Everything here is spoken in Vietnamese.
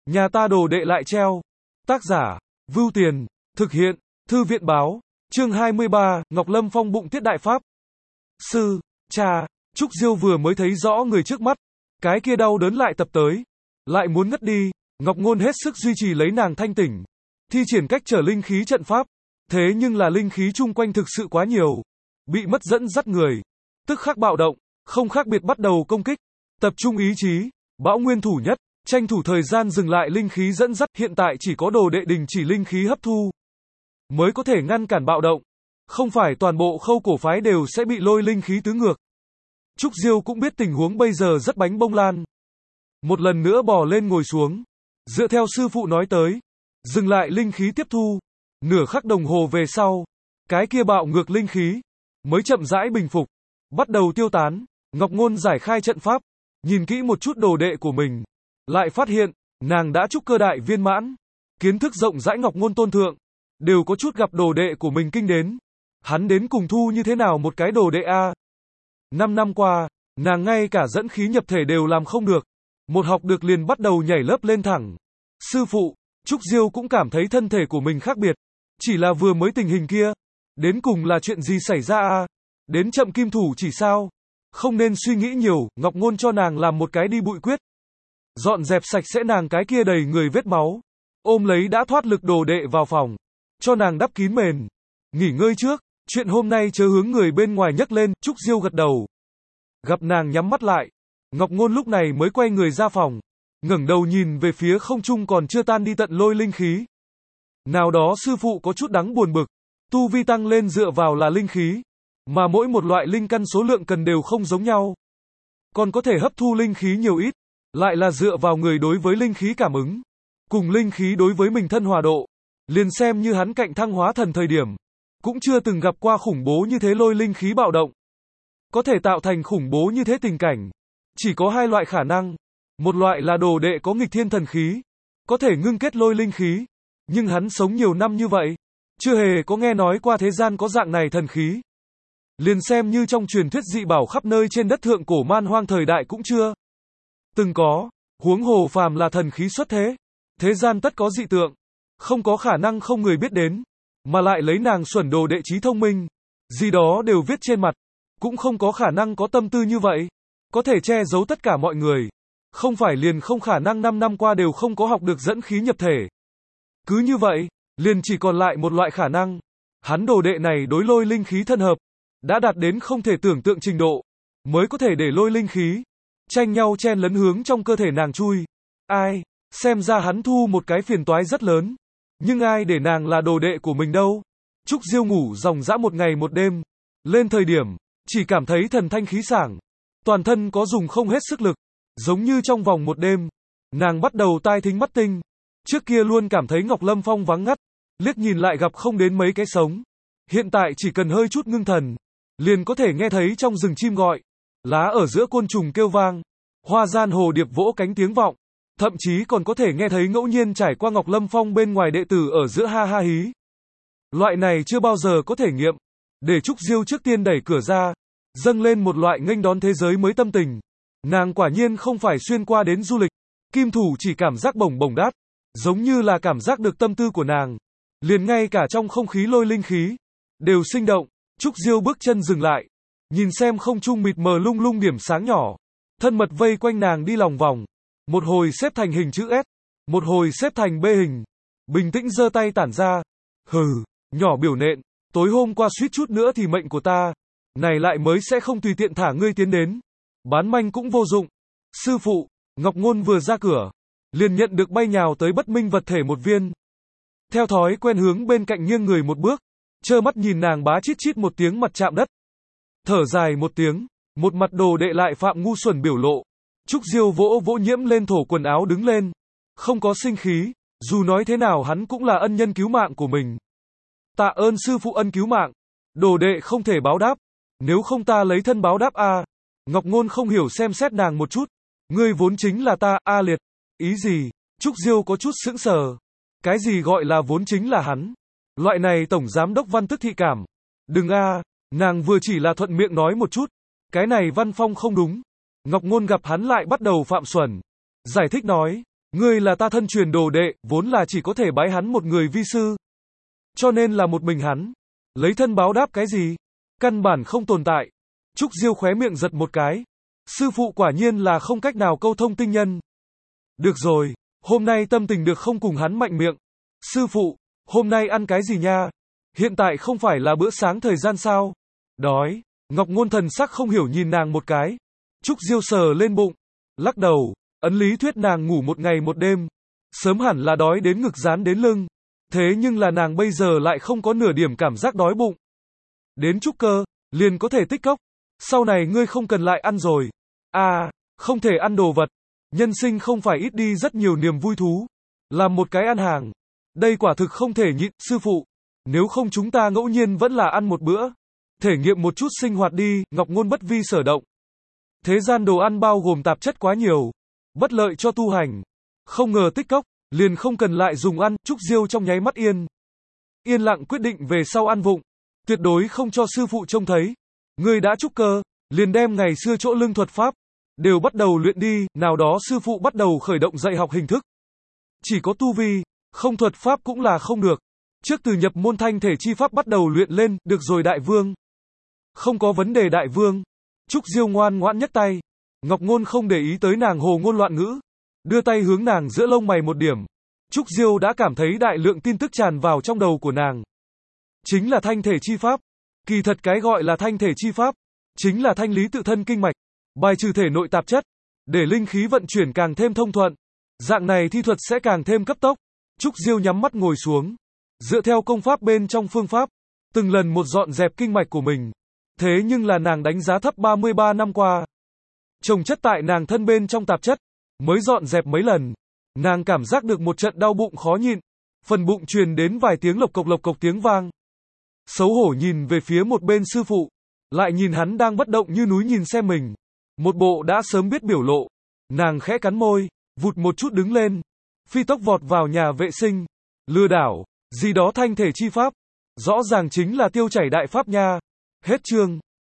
Nhà ta đồ đệ lại treo. Tác giả, Vưu Tiền, thực hiện, Thư viện báo, chương 23, Ngọc Lâm phong bụng tiết đại pháp. Sư, cha, Trúc Diêu vừa mới thấy rõ người trước mắt, cái kia đau đớn lại tập tới, lại muốn ngất đi, Ngọc Ngôn hết sức duy trì lấy nàng thanh tỉnh, thi triển cách trở linh khí trận pháp, thế nhưng là linh khí chung quanh thực sự quá nhiều, bị mất dẫn dắt người, tức khắc bạo động, không khác biệt bắt đầu công kích, tập trung ý chí, bão nguyên thủ nhất, tranh thủ thời gian dừng lại linh khí dẫn dắt, hiện tại chỉ có đồ đệ đình chỉ linh khí hấp thu, mới có thể ngăn cản bạo động, không phải toàn bộ khâu cổ phái đều sẽ bị lôi linh khí tứ ngược. Trúc Diêu cũng biết tình huống bây giờ rất bánh bông lan. Một lần nữa bò lên ngồi xuống, dựa theo sư phụ nói tới, dừng lại linh khí tiếp thu, nửa khắc đồng hồ về sau, cái kia bạo ngược linh khí mới chậm rãi bình phục, bắt đầu tiêu tán. Ngọc Ngôn giải khai trận pháp, nhìn kỹ một chút đồ đệ của mình, lại phát hiện, nàng đã trúc cơ đại viên mãn, kiến thức rộng rãi. Ngọc Ngôn tôn thượng, đều có chút gặp đồ đệ của mình kinh đến. Hắn đến cùng thu như thế nào một cái đồ đệ a? 5 năm qua, nàng ngay cả dẫn khí nhập thể đều làm không được. Một học được liền bắt đầu nhảy lớp lên thẳng. Sư phụ, Trúc Diêu cũng cảm thấy thân thể của mình khác biệt. Chỉ là vừa mới tình hình kia. Đến cùng là chuyện gì xảy ra a? Đến chậm kim thủ chỉ sao? Không nên suy nghĩ nhiều, Ngọc Ngôn cho nàng làm một cái đi bụi quyết. Dọn dẹp sạch sẽ nàng cái kia đầy người vết máu. Ôm lấy đã thoát lực đồ đệ vào phòng. Cho nàng đắp kín mền. Nghỉ ngơi trước, chuyện hôm nay chớ hướng người bên ngoài nhắc lên. Trúc Diêu gật đầu. Gặp nàng nhắm mắt lại, Ngọc Ngôn lúc này mới quay người ra phòng, ngẩng đầu nhìn về phía không trung còn chưa tan đi tận lôi linh khí. Nào đó sư phụ có chút đáng buồn bực, tu vi tăng lên dựa vào là linh khí, mà mỗi một loại linh căn số lượng cần đều không giống nhau. Còn có thể hấp thu linh khí nhiều ít, lại là dựa vào người đối với linh khí cảm ứng, cùng linh khí đối với mình thân hòa độ. Liền xem như hắn cạnh thăng hóa thần thời điểm, cũng chưa từng gặp qua khủng bố như thế lôi linh khí bạo động. Có thể tạo thành khủng bố như thế tình cảnh, chỉ có hai loại khả năng. Một loại là đồ đệ có nghịch thiên thần khí, có thể ngưng kết lôi linh khí, nhưng hắn sống nhiều năm như vậy, chưa hề có nghe nói qua thế gian có dạng này thần khí. Liền xem như trong truyền thuyết dị bảo khắp nơi trên đất thượng cổ man hoang thời đại cũng chưa từng có, huống hồ phàm là thần khí xuất thế, thế gian tất có dị tượng, không có khả năng không người biết đến, mà lại lấy nàng xuẩn đồ đệ trí thông minh, gì đó đều viết trên mặt, cũng không có khả năng có tâm tư như vậy, có thể che giấu tất cả mọi người, không phải liền không khả năng 5 năm qua đều không có học được dẫn khí nhập thể. Cứ như vậy, liền chỉ còn lại một loại khả năng, hắn đồ đệ này đối lôi linh khí thân hợp, đã đạt đến không thể tưởng tượng trình độ, mới có thể để lôi linh khí tranh nhau chen lấn hướng trong cơ thể nàng chui. Ai, xem ra hắn thu một cái phiền toái rất lớn, nhưng ai để nàng là đồ đệ của mình đâu. Trúc Diêu ngủ ròng rã một ngày một đêm, lên thời điểm, chỉ cảm thấy thần thanh khí sảng, toàn thân có dùng không hết sức lực, giống như trong vòng một đêm, nàng bắt đầu tai thính mắt tinh. Trước kia luôn cảm thấy Ngọc Lâm Phong vắng ngắt, liếc nhìn lại gặp không đến mấy cái sống. Hiện tại chỉ cần hơi chút ngưng thần, liền có thể nghe thấy trong rừng chim gọi, lá ở giữa côn trùng kêu vang, hoa gian hồ điệp vỗ cánh tiếng vọng, thậm chí còn có thể nghe thấy ngẫu nhiên trải qua Ngọc Lâm Phong bên ngoài đệ tử ở giữa ha ha hí. Loại này chưa bao giờ có thể nghiệm, để Trúc Diêu trước tiên đẩy cửa ra, dâng lên một loại nghênh đón thế giới mới tâm tình. Nàng quả nhiên không phải xuyên qua đến du lịch, kim thủ chỉ cảm giác bổng bổng đát, giống như là cảm giác được tâm tư của nàng, liền ngay cả trong không khí lôi linh khí đều sinh động. Trúc Diêu bước chân dừng lại, nhìn xem không trung mịt mờ lung lung điểm sáng nhỏ, thân mật vây quanh nàng đi lòng vòng, một hồi xếp thành hình chữ S, một hồi xếp thành B hình, bình tĩnh giơ tay tản ra. Hừ, nhỏ biểu nện, tối hôm qua suýt chút nữa thì mệnh của ta này lại mới sẽ không tùy tiện thả ngươi tiến đến, bán manh cũng vô dụng. Sư phụ, Ngọc Ngôn vừa ra cửa, liền nhận được bay nhào tới bất minh vật thể một viên. Theo thói quen hướng bên cạnh nghiêng người một bước, trơ mắt nhìn nàng bá chít chít một tiếng mặt chạm đất. Thở dài một tiếng, một mặt đồ đệ lại phạm ngu xuẩn biểu lộ. Trúc Diêu vỗ vỗ nhiễm lên thổ quần áo đứng lên, không có sinh khí, dù nói thế nào hắn cũng là ân nhân cứu mạng của mình. Tạ ơn sư phụ ân cứu mạng, đồ đệ không thể báo đáp, nếu không ta lấy thân báo đáp a. Ngọc Ngôn không hiểu xem xét nàng một chút, ngươi vốn chính là ta, a liệt, ý gì? Trúc Diêu có chút sững sờ, cái gì gọi là vốn chính là hắn? Loại này tổng giám đốc văn tức thị cảm, đừng a, nàng vừa chỉ là thuận miệng nói một chút, cái này văn phong không đúng. Ngọc Ngôn gặp hắn lại bắt đầu phạm xuẩn, giải thích nói, Ngươi là ta thân truyền đồ đệ, vốn là chỉ có thể bái hắn một người vi sư. Cho nên là một mình hắn. Lấy thân báo đáp cái gì? Căn bản không tồn tại. Trúc Diêu khóe miệng giật một cái. Sư phụ quả nhiên là không cách nào câu thông tinh nhân. Được rồi, hôm nay tâm tình được không cùng hắn mạnh miệng. Sư phụ, hôm nay ăn cái gì nha? Hiện tại không phải là bữa sáng thời gian sao? Đói. Ngọc Ngôn thần sắc không hiểu nhìn nàng một cái. Trúc Diêu sờ lên bụng. Lắc đầu, ấn lý thuyết nàng ngủ một ngày một đêm. Sớm hẳn là đói đến ngực dán đến lưng. Thế nhưng là nàng bây giờ lại không có nửa điểm cảm giác đói bụng. Đến trúc cơ, liền có thể tích cốc. Sau này ngươi không cần lại ăn rồi. À, không thể ăn đồ vật. Nhân sinh không phải ít đi rất nhiều niềm vui thú. Làm một cái ăn hàng. Đây quả thực không thể nhịn, sư phụ. Nếu không chúng ta ngẫu nhiên vẫn là ăn một bữa. Thể nghiệm một chút sinh hoạt đi, Ngọc Ngôn bất vi sở động. Thế gian đồ ăn bao gồm tạp chất quá nhiều. Bất lợi cho tu hành. Không ngờ tích cốc, liền không cần lại dùng ăn, Trúc Diêu trong nháy mắt yên lặng quyết định về sau ăn vụng. Tuyệt đối không cho sư phụ trông thấy. Ngươi đã trúc cơ, liền đem ngày xưa chỗ lưng thuật pháp. Đều bắt đầu luyện đi, nào đó sư phụ bắt đầu khởi động dạy học hình thức. Chỉ có tu vi, không thuật pháp cũng là không được. Trước từ nhập môn thanh thể chi pháp bắt đầu luyện lên, được rồi đại vương. Không có vấn đề đại vương. Trúc Diêu ngoan ngoãn nhấc tay. Ngọc Ngôn không để ý tới nàng hồ ngôn loạn ngữ. Đưa tay hướng nàng giữa lông mày một điểm. Trúc Diêu đã cảm thấy đại lượng tin tức tràn vào trong đầu của nàng. Chính là thanh thể chi pháp. Kỳ thật cái gọi là thanh thể chi pháp, chính là thanh lý tự thân kinh mạch, bài trừ thể nội tạp chất, để linh khí vận chuyển càng thêm thông thuận. Dạng này thi thuật sẽ càng thêm cấp tốc. Trúc Diêu nhắm mắt ngồi xuống. Dựa theo công pháp bên trong phương pháp, từng lần một dọn dẹp kinh mạch của mình. Thế nhưng là nàng đánh giá thấp 33 năm qua. Chồng chất tại nàng thân bên trong tạp chất, mới dọn dẹp mấy lần. Nàng cảm giác được một trận đau bụng khó nhịn. Phần bụng truyền đến vài tiếng lộc cộc tiếng vang. Xấu hổ nhìn về phía một bên sư phụ. Lại nhìn hắn đang bất động như núi nhìn xem mình. Một bộ đã sớm biết biểu lộ. Nàng khẽ cắn môi, vụt một chút đứng lên. Phi tốc vọt vào nhà vệ sinh. Lừa đảo, gì đó thanh thể chi pháp. Rõ ràng chính là tiêu chảy đại pháp nha. Hết chương.